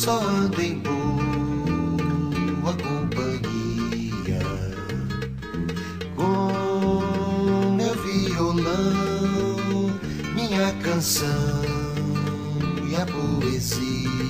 só ando em boa companhia, com meu violão, minha canção e a poesia.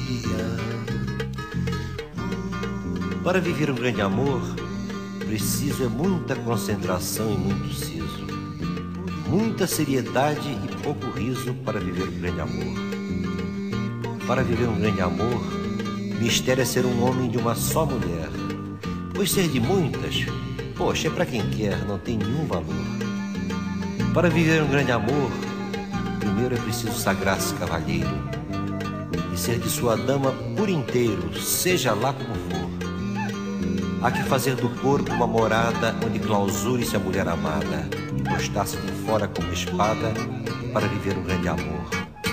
Para viver um grande amor, preciso é muita concentração e muito siso, muita seriedade e pouco riso para viver um grande amor. Para viver um grande amor, mistério é ser um homem de uma só mulher, pois ser de muitas, poxa, é pra quem quer, não tem nenhum valor. Para viver um grande amor, primeiro é preciso sagrar-se cavalheiro e ser de sua dama por inteiro, seja lá como for. Há que fazer do corpo uma morada onde clausure-se a mulher amada e postar-se de fora como espada para viver um grande amor.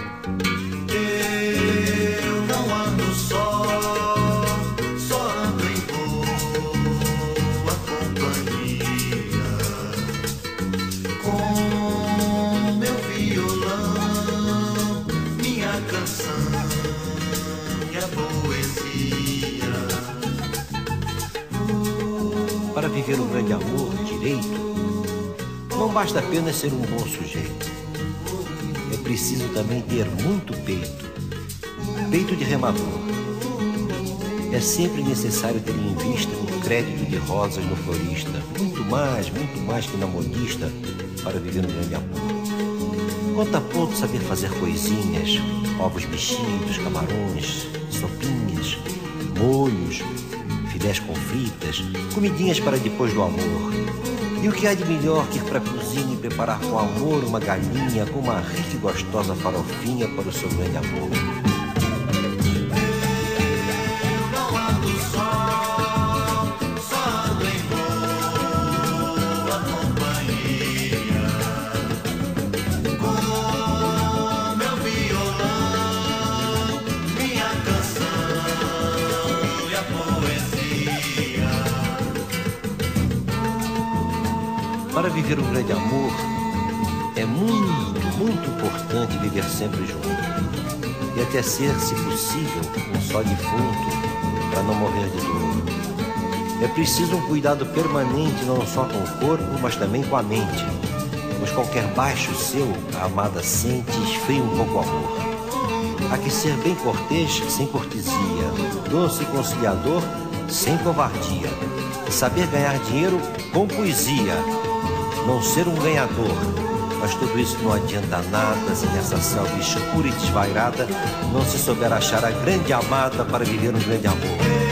Eu não ando só ando em boa companhia, com meu violão, minha canção e a poesia. Para viver um grande amor direito, não basta apenas ser um bom sujeito. É preciso também ter muito peito, peito de remador. É sempre necessário ter em vista um crédito de rosas no florista, muito mais que na modista, para viver um grande amor. Conta ponto saber fazer coisinhas, ovos mexidos, camarões, sopinhas, molhos, filés com fritas, comidinhas para depois do amor. E o que há de melhor que ir para a cozinha e preparar com amor uma galinha com uma rica e gostosa farofinha para o seu grande amor. Para viver um grande amor, é muito importante viver sempre junto. E até ser, se possível, um só defunto, para não morrer de dor. É preciso um cuidado permanente, não só com o corpo, mas também com a mente. Pois qualquer baixo seu, a amada sente e esfria um pouco o amor. Há que ser bem cortês, sem cortesia, doce e conciliador, sem covardia. E saber ganhar dinheiro com poesia. Não ser um ganhador, mas tudo isso não adianta nada se nessa selva escura e desvairada não se souber achar a grande amada para viver um grande amor.